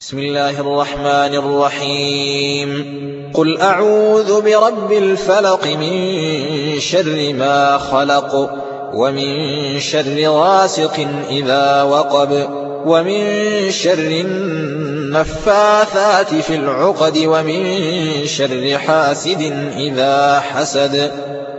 بسم الله الرحمن الرحيم. قل أعوذ برب الفلق من شر ما خلق ومن شر غاسق إذا وقب ومن شر النفاثات في العقد ومن شر حاسد إذا حسد